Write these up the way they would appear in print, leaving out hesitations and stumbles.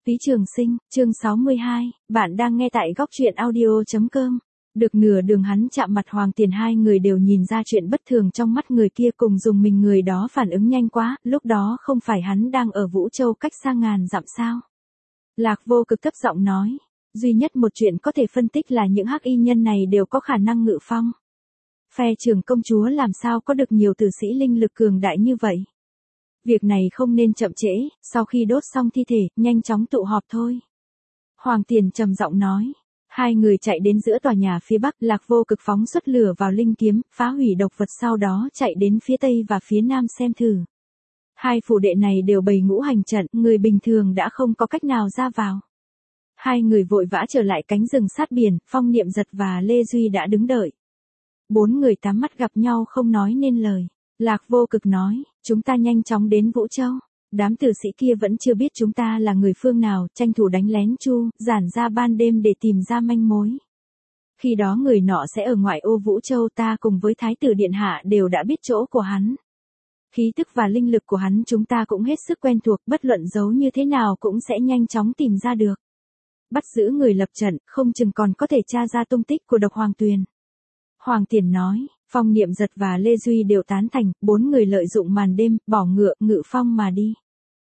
Phí Trường Sinh, chương 62, bạn đang nghe tại góc truyện audio.com. Được nửa đường hắn chạm mặt Hoàng Tiền, hai người đều nhìn ra chuyện bất thường trong mắt người kia, cùng dùng mình. Người đó phản ứng nhanh quá, lúc đó không phải hắn đang ở Vũ Châu cách xa ngàn dặm sao? Lạc Vô Cực thấp giọng nói, duy nhất một chuyện có thể phân tích là những hắc y nhân này đều có khả năng ngự phong. Phe Trường công chúa làm sao có được nhiều tử sĩ linh lực cường đại như vậy? Việc này không nên chậm trễ, sau khi đốt xong thi thể, nhanh chóng tụ họp thôi. Hoàng Tiền trầm giọng nói. Hai người chạy đến giữa tòa nhà phía bắc, Lạc Vô Cực phóng xuất lửa vào linh kiếm, phá hủy độc vật, sau đó chạy đến phía tây và phía nam xem thử. Hai phủ đệ này đều bày ngũ hành trận, người bình thường đã không có cách nào ra vào. Hai người vội vã trở lại cánh rừng sát biển, Phong Niệm Giật và Lê Duy đã đứng đợi. Bốn người tám mắt gặp nhau không nói nên lời. Lạc Vô Cực nói, chúng ta nhanh chóng đến Vũ Châu. Đám tử sĩ kia vẫn chưa biết chúng ta là người phương nào, tranh thủ đánh lén Chu, giản ra ban đêm để tìm ra manh mối. Khi đó người nọ sẽ ở ngoại ô Vũ Châu, ta cùng với Thái tử Điện Hạ đều đã biết chỗ của hắn. Khí tức và linh lực của hắn chúng ta cũng hết sức quen thuộc, bất luận giấu như thế nào cũng sẽ nhanh chóng tìm ra được. Bắt giữ người lập trận, không chừng còn có thể tra ra tung tích của Độc Hoàng Tuyền. Hoàng Tiền nói, Phong Niệm Giật và Lê Duy đều tán thành, bốn người lợi dụng màn đêm, bỏ ngựa, ngự phong mà đi.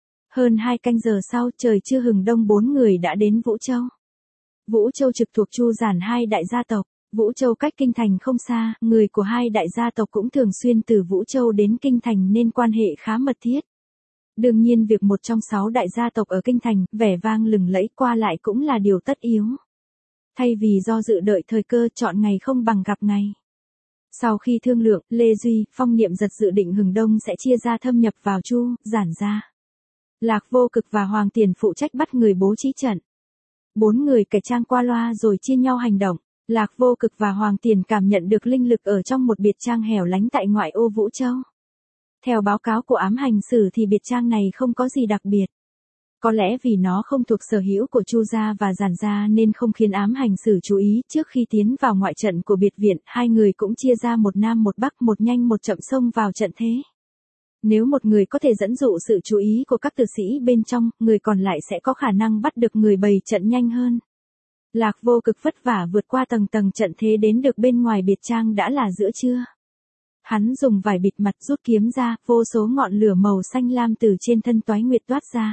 Hơn 2 canh giờ sau, trời chưa hừng đông, bốn người đã đến Vũ Châu. Vũ Châu trực thuộc Chu Giản hai đại gia tộc. Vũ Châu cách Kinh Thành không xa, người của hai đại gia tộc cũng thường xuyên từ Vũ Châu đến Kinh Thành nên quan hệ khá mật thiết. Đương nhiên việc một trong 6 đại gia tộc ở Kinh Thành, vẻ vang lừng lẫy qua lại cũng là điều tất yếu. Thay vì do dự đợi thời cơ, chọn ngày không bằng gặp ngày. Sau khi thương lượng, Lê Duy, Phong Niệm Giật dự định hừng đông sẽ chia ra thâm nhập vào Chu, Giản ra. Lạc Vô Cực và Hoàng Tiền phụ trách bắt người bố trí trận. Bốn người cải trang qua loa rồi chia nhau hành động. Lạc Vô Cực và Hoàng Tiền cảm nhận được linh lực ở trong một biệt trang hẻo lánh tại ngoại ô Vũ Châu. Theo báo cáo của ám hành sử thì biệt trang này không có gì đặc biệt. Có lẽ vì nó không thuộc sở hữu của Chu gia và Giản gia nên không khiến ám hành sử chú ý. Trước khi tiến vào ngoại trận của biệt viện, hai người cũng chia ra một nam một bắc, một nhanh một chậm xông vào trận thế. Nếu một người có thể dẫn dụ sự chú ý của các tử sĩ bên trong, người còn lại sẽ có khả năng bắt được người bày trận nhanh hơn. Lạc Vô Cực vất vả vượt qua tầng tầng trận thế đến được bên ngoài biệt trang đã là giữa trưa. Hắn dùng vải bịt mặt, rút kiếm ra, vô số ngọn lửa màu xanh lam từ trên thân Toái Nguyệt toát ra.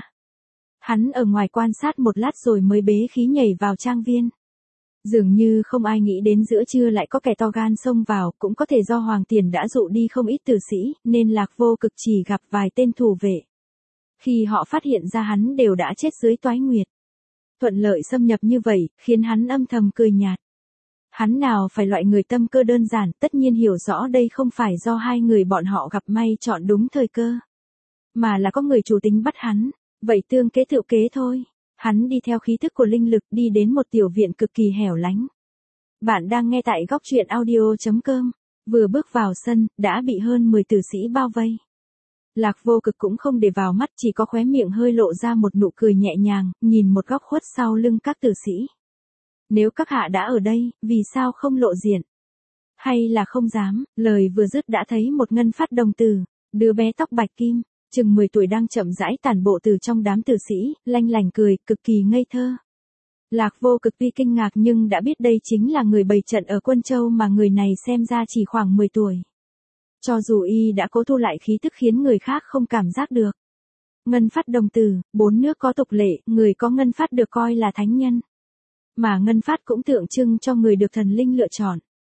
Hắn ở ngoài quan sát một lát rồi mới bế khí nhảy vào trang viên. Dường như không ai nghĩ đến giữa trưa lại có kẻ to gan xông vào, cũng có thể do Hoàng Tiền đã dụ đi không ít tử sĩ, nên Lạc Vô Cực chỉ gặp vài tên thủ vệ. Khi họ phát hiện ra hắn đều đã chết dưới Toái Nguyệt. Thuận lợi xâm nhập như vậy, khiến hắn âm thầm cười nhạt. Hắn nào phải loại người tâm cơ đơn giản, tất nhiên hiểu rõ đây không phải do hai người bọn họ gặp may chọn đúng thời cơ. Mà là có người chủ tính bắt hắn, vậy tương kế tựu kế thôi. Hắn đi theo khí thức của linh lực đi đến một tiểu viện cực kỳ hẻo lánh. Bạn đang nghe tại góc truyện audio.com. Vừa bước vào sân, đã bị hơn 10 tử sĩ bao vây. Lạc Vô Cực cũng không để vào mắt, chỉ có khóe miệng hơi lộ ra một nụ cười nhẹ nhàng, nhìn một góc khuất sau lưng các tử sĩ. Nếu các hạ đã ở đây, vì sao không lộ diện? Hay là không dám? Lời vừa dứt đã thấy một ngân phát đồng tử, đứa bé tóc bạch kim, chừng 10 tuổi đang chậm rãi tản bộ từ trong đám tử sĩ, lanh lảnh cười, cực kỳ ngây thơ. Lạc Vô Cực tuy kinh ngạc nhưng đã biết đây chính là người bày trận ở Quân Châu mà người này xem ra chỉ khoảng 10 tuổi. Cho dù y đã cố thu lại khí tức khiến người khác không cảm giác được. Ngân phát đồng tử, 4 nước có tục lệ, người có ngân phát được coi là thánh nhân. Mà ngân phát cũng tượng trưng cho người được thần linh lựa chọn.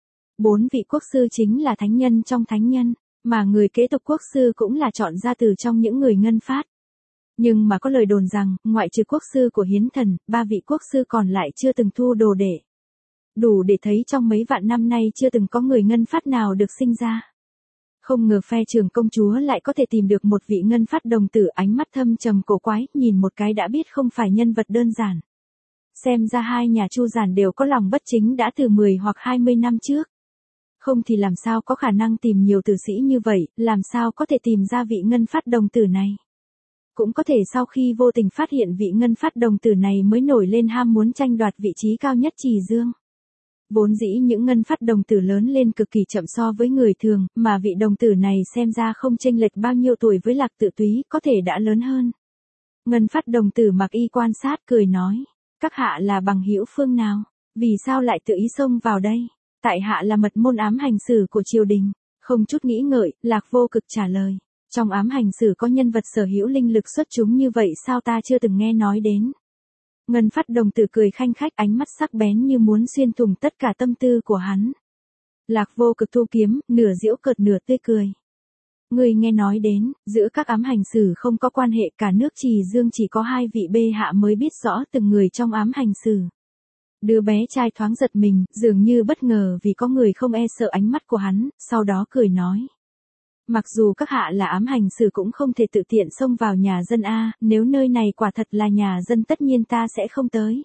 4 vị quốc sư chính là thánh nhân trong thánh nhân, mà người kế tục quốc sư cũng là chọn ra từ trong những người ngân phát. Nhưng mà có lời đồn rằng, ngoại trừ quốc sư của hiến thần, 3 vị quốc sư còn lại chưa từng thu đồ đệ. Đủ để thấy trong mấy vạn năm nay chưa từng có người ngân phát nào được sinh ra. Không ngờ phe Trường công chúa lại có thể tìm được một vị ngân phát đồng tử, ánh mắt thâm trầm cổ quái, nhìn một cái đã biết không phải nhân vật đơn giản. Xem ra hai nhà Chu Giản đều có lòng bất chính đã từ 10 hoặc 20 năm trước. Không thì làm sao có khả năng tìm nhiều tử sĩ như vậy, làm sao có thể tìm ra vị ngân phát đồng tử này. Cũng có thể sau khi vô tình phát hiện vị ngân phát đồng tử này mới nổi lên ham muốn tranh đoạt vị trí cao nhất Trì Dương. Vốn dĩ những ngân phát đồng tử lớn lên cực kỳ chậm so với người thường, mà vị đồng tử này xem ra không chênh lệch bao nhiêu tuổi với Lạc Tự Túy, có thể đã lớn hơn. Ngân Phát đồng tử mặc y quan sát cười nói. Các hạ là bằng hữu phương nào? Vì sao lại tự ý xông vào đây? Tại hạ là mật môn ám hành sử của triều đình. Không chút nghĩ ngợi, Lạc Vô Cực trả lời. Trong ám hành sử có nhân vật sở hữu linh lực xuất chúng như vậy sao ta chưa từng nghe nói đến. Ngân Phát đồng tử cười khanh khách, ánh mắt sắc bén như muốn xuyên thủng tất cả tâm tư của hắn. Lạc Vô Cực thu kiếm, nửa giễu cợt nửa tươi cười. Ngươi nghe nói đến, giữa các ám hành sử không có quan hệ, cả nước Trì Dương chỉ có 2 vị bê hạ mới biết rõ từng người trong ám hành sử. Đứa bé trai thoáng giật mình, dường như bất ngờ vì có người không e sợ ánh mắt của hắn, sau đó cười nói. Mặc dù các hạ là ám hành sử cũng không thể tự tiện xông vào nhà dân a, nếu nơi này quả thật là nhà dân tất nhiên ta sẽ không tới.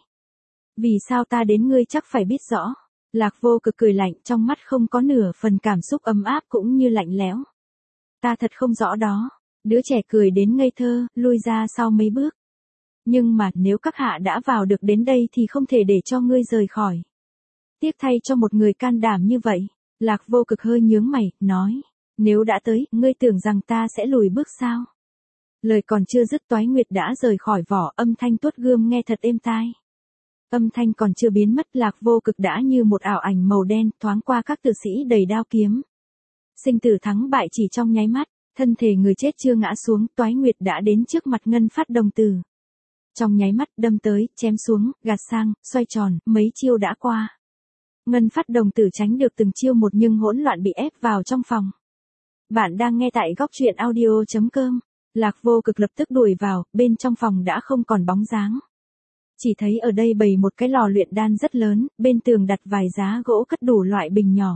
Vì sao ta đến ngươi chắc phải biết rõ. Lạc Vô Cực cười lạnh, trong mắt không có nửa phần cảm xúc ấm áp cũng như lạnh lẽo. Ta thật không rõ đó. Đứa trẻ cười đến ngây thơ, lui ra sau mấy bước. Nhưng mà nếu các hạ đã vào được đến đây thì không thể để cho ngươi rời khỏi. Tiếc thay cho một người can đảm như vậy. Lạc Vô Cực hơi nhướng mày, nói. Nếu đã tới, ngươi tưởng rằng ta sẽ lùi bước sao? Lời còn chưa dứt Toái Nguyệt đã rời khỏi vỏ, âm thanh tuốt gươm nghe thật êm tai. Âm thanh còn chưa biến mất, Lạc Vô Cực đã như một ảo ảnh màu đen thoáng qua các tử sĩ đầy đao kiếm. Sinh tử thắng bại chỉ trong nháy mắt, thân thể người chết chưa ngã xuống, Toái Nguyệt đã đến trước mặt Ngân Phát đồng tử. Trong nháy mắt đâm tới, chém xuống, gạt sang, xoay tròn, mấy chiêu đã qua. Ngân Phát đồng tử tránh được từng chiêu một nhưng hỗn loạn bị ép vào trong phòng. Bạn đang nghe tại góc truyện audio.com. Lạc Vô Cực lập tức đuổi vào, bên trong phòng đã không còn bóng dáng. Chỉ thấy ở đây bày một cái lò luyện đan rất lớn, bên tường đặt vài giá gỗ cất đủ loại bình nhỏ.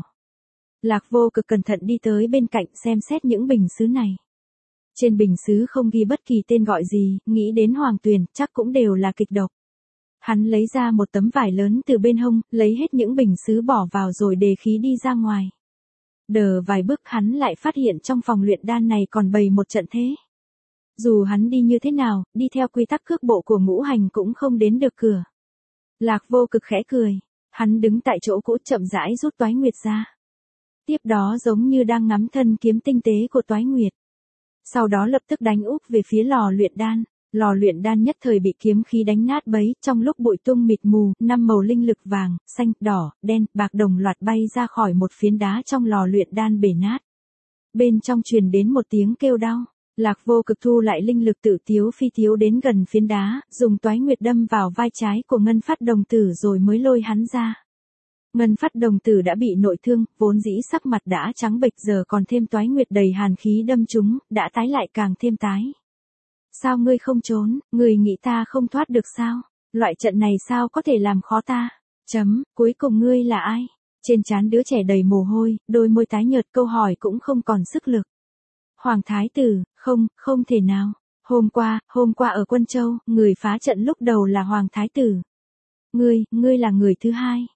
Lạc Vô Cực cẩn thận đi tới bên cạnh xem xét những bình sứ này. Trên bình sứ không ghi bất kỳ tên gọi gì, nghĩ đến Hoàng Tuyền, chắc cũng đều là kịch độc. Hắn lấy ra một tấm vải lớn từ bên hông, lấy hết những bình sứ bỏ vào rồi đề khí đi ra ngoài. Đờ vài bước hắn lại phát hiện trong phòng luyện đan này còn bày một trận thế. Dù hắn đi như thế nào, đi theo quy tắc cước bộ của ngũ hành cũng không đến được cửa. Lạc Vô Cực khẽ cười, hắn đứng tại chỗ cũ chậm rãi rút Toái Nguyệt ra. Tiếp đó giống như đang ngắm thân kiếm tinh tế của Toái Nguyệt. Sau đó lập tức đánh úp về phía lò luyện đan. Lò luyện đan nhất thời bị kiếm khí đánh nát bấy, trong lúc bụi tung mịt mù, 5 màu linh lực vàng, xanh, đỏ, đen, bạc đồng loạt bay ra khỏi một phiến đá trong lò luyện đan bể nát. Bên trong truyền đến một tiếng kêu đau. Lạc Vô Cực thu lại linh lực tự tiếu phi tiếu đến gần phiến đá, dùng Toái Nguyệt đâm vào vai trái của Ngân Phát đồng tử rồi mới lôi hắn ra. Ngân Phát đồng tử đã bị nội thương, vốn dĩ sắc mặt đã trắng bệch giờ còn thêm Toái Nguyệt đầy hàn khí đâm trúng, đã tái lại càng thêm tái. Sao ngươi không trốn, ngươi nghĩ ta không thoát được sao? Loại trận này sao có thể làm khó ta? Cuối cùng ngươi là ai? Trên trán đứa trẻ đầy mồ hôi, đôi môi tái nhợt, câu hỏi cũng không còn sức lực. Hoàng Thái Tử, không thể nào. Hôm qua ở Quân Châu, người phá trận lúc đầu là Hoàng Thái Tử. Ngươi là người thứ hai.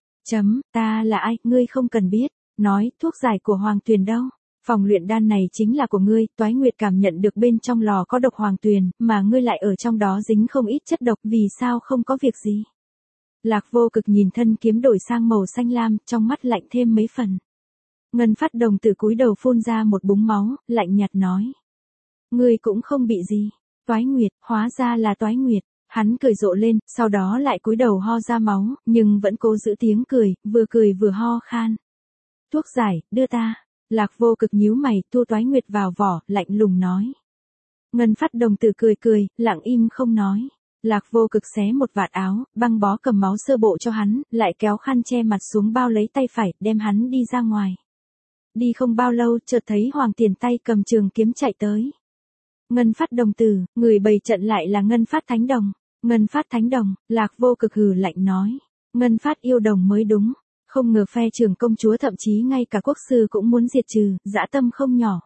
Ta là ai, ngươi không cần biết. Nói, thuốc giải của Hoàng Tuyền đâu? Phòng luyện đan này chính là của ngươi, Toái Nguyệt cảm nhận được bên trong lò có độc Hoàng Tuyền, mà ngươi lại ở trong đó dính không ít chất độc, vì sao không có việc gì? Lạc Vô Cực nhìn thân kiếm đổi sang màu xanh lam, trong mắt lạnh thêm mấy phần. Ngân Phát đồng tử cúi đầu phun ra một búng máu, lạnh nhạt nói. Ngươi cũng không bị gì. Toái Nguyệt, hóa ra là Toái Nguyệt. Hắn cười rộ lên, sau đó lại cúi đầu ho ra máu, nhưng vẫn cố giữ tiếng cười vừa ho khan. Thuốc giải, đưa ta. Lạc Vô Cực nhíu mày, thu Toái Nguyệt vào vỏ, lạnh lùng nói. Ngân Phát đồng tử cười, lặng im không nói. Lạc Vô Cực xé một vạt áo, băng bó cầm máu sơ bộ cho hắn, lại kéo khăn che mặt xuống bao lấy tay phải, đem hắn đi ra ngoài. Đi không bao lâu, chợt thấy Hoàng Tiền tay cầm trường kiếm chạy tới. Ngân Phát đồng tử, người bày trận lại là Ngân Phát Thánh Đồng. Ngân Phát Thánh Đồng, Lạc Vô Cực hừ lạnh nói. Ngân Phát yêu đồng mới đúng. Không ngờ phe Trường công chúa thậm chí ngay cả quốc sư cũng muốn diệt trừ, dã tâm không nhỏ.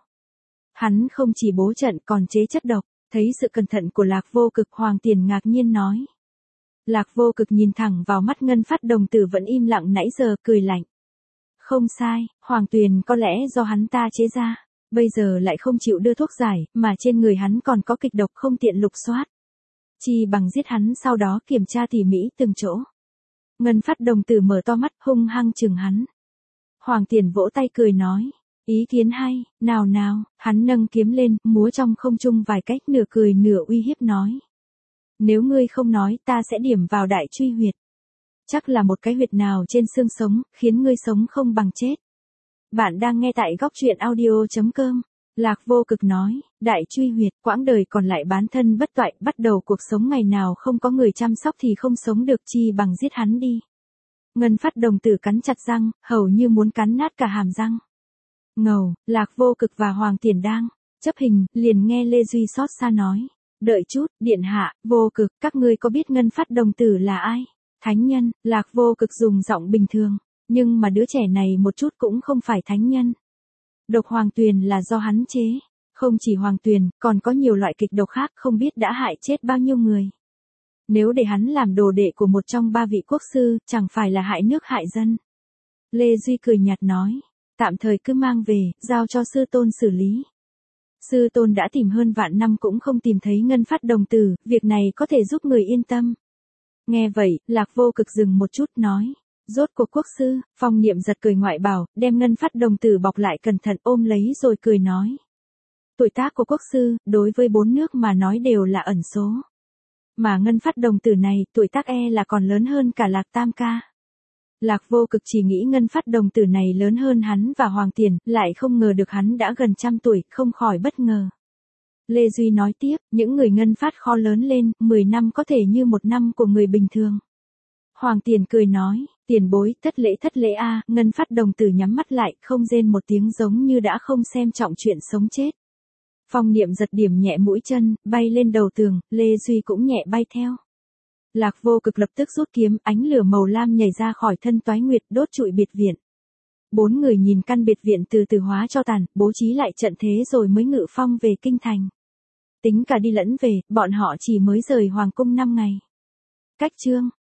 Hắn không chỉ bố trận còn chế chất độc, thấy sự cẩn thận của Lạc Vô Cực, Hoàng Tiền ngạc nhiên nói. Lạc Vô Cực nhìn thẳng vào mắt Ngân Phát đồng tử vẫn im lặng nãy giờ, cười lạnh. Không sai, Hoàng Tuyền có lẽ do hắn ta chế ra, bây giờ lại không chịu đưa thuốc giải, mà trên người hắn còn có kịch độc không tiện lục soát. Chi bằng giết hắn sau đó kiểm tra tỉ mỉ từng chỗ. Ngân Phát đồng tử mở to mắt hung hăng chừng hắn. Hoàng Tiền vỗ tay cười nói. Ý kiến hay, nào, hắn nâng kiếm lên, múa trong không trung vài cách nửa cười nửa uy hiếp nói. Nếu ngươi không nói ta sẽ điểm vào đại truy huyệt. Chắc là một cái huyệt nào trên xương sống, khiến ngươi sống không bằng chết. Bạn đang nghe tại góc truyện audio.com. Lạc Vô Cực nói, đại truy huyệt, quãng đời còn lại bán thân bất toại, bắt đầu cuộc sống ngày nào không có người chăm sóc thì không sống được, chi bằng giết hắn đi. Ngân Phát đồng tử cắn chặt răng, hầu như muốn cắn nát cả hàm răng. Ngầu, Lạc Vô Cực và Hoàng Tiền đang chấp hình, liền nghe Lê Duy xót xa nói. Đợi chút, điện hạ, Vô Cực, các ngươi có biết Ngân Phát đồng tử là ai? Thánh nhân. Lạc Vô Cực dùng giọng bình thường, nhưng mà đứa trẻ này một chút cũng không phải thánh nhân. Độc Hoàng Tuyền là do hắn chế. Không chỉ Hoàng Tuyền, còn có nhiều loại kịch độc khác không biết đã hại chết bao nhiêu người. Nếu để hắn làm đồ đệ của một trong 3 vị quốc sư, chẳng phải là hại nước hại dân. Lê Duy cười nhạt nói, tạm thời cứ mang về, giao cho sư tôn xử lý. Sư tôn đã tìm hơn vạn năm cũng không tìm thấy Ngân Phát đồng tử, việc này có thể giúp người yên tâm. Nghe vậy, Lạc Vô Cực dừng một chút nói, rốt cuộc quốc sư. Phong Niệm giật cười ngoại bảo, đem Ngân Phát đồng tử bọc lại cẩn thận ôm lấy rồi cười nói. Tuổi tác của quốc sư, đối với 4 nước mà nói đều là ẩn số. Mà Ngân Phát đồng tử này, tuổi tác là còn lớn hơn cả Lạc Tam ca. Lạc Vô Cực chỉ nghĩ Ngân Phát đồng tử này lớn hơn hắn và Hoàng Tiền, lại không ngờ được hắn đã gần 100 tuổi, không khỏi bất ngờ. Lê Duy nói tiếp, những người Ngân Phát khó lớn lên, 10 năm có thể như 1 năm của người bình thường. Hoàng Tiền cười nói, tiền bối, thất lễ a. Ngân Phát đồng tử nhắm mắt lại, không rên một tiếng giống như đã không xem trọng chuyện sống chết. Phong Niệm giật điểm nhẹ mũi chân, bay lên đầu tường, Lê Duy cũng nhẹ bay theo. Lạc Vô Cực lập tức rút kiếm, ánh lửa màu lam nhảy ra khỏi thân Toái Nguyệt, đốt trụi biệt viện. 4 người nhìn căn biệt viện từ từ hóa cho tàn, bố trí lại trận thế rồi mới ngự phong về kinh thành. Tính cả đi lẫn về, bọn họ chỉ mới rời hoàng cung 5 ngày. Cách chương